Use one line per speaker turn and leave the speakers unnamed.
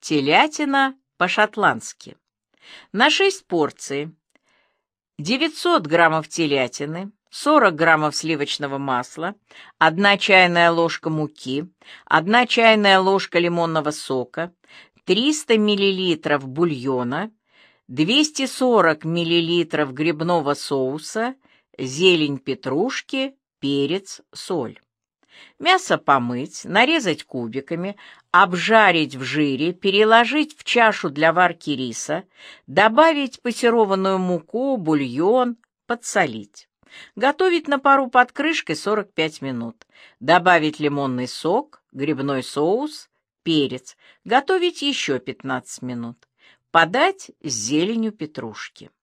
Телятина по-шотландски. На 6 порций 900 граммов телятины, 40 граммов сливочного масла, 1 чайная ложка муки, 1 чайная ложка лимонного сока, 300 миллилитров бульона, 240 миллилитров грибного соуса, зелень петрушки, перец, соль. Мясо помыть, нарезать кубиками, обжарить в жире, переложить в чашу для варки риса, добавить пассерованную муку, бульон, подсолить. Готовить на пару под крышкой 45 минут. Добавить лимонный сок, грибной соус, перец. Готовить еще 15 минут. Подать с зеленью петрушки.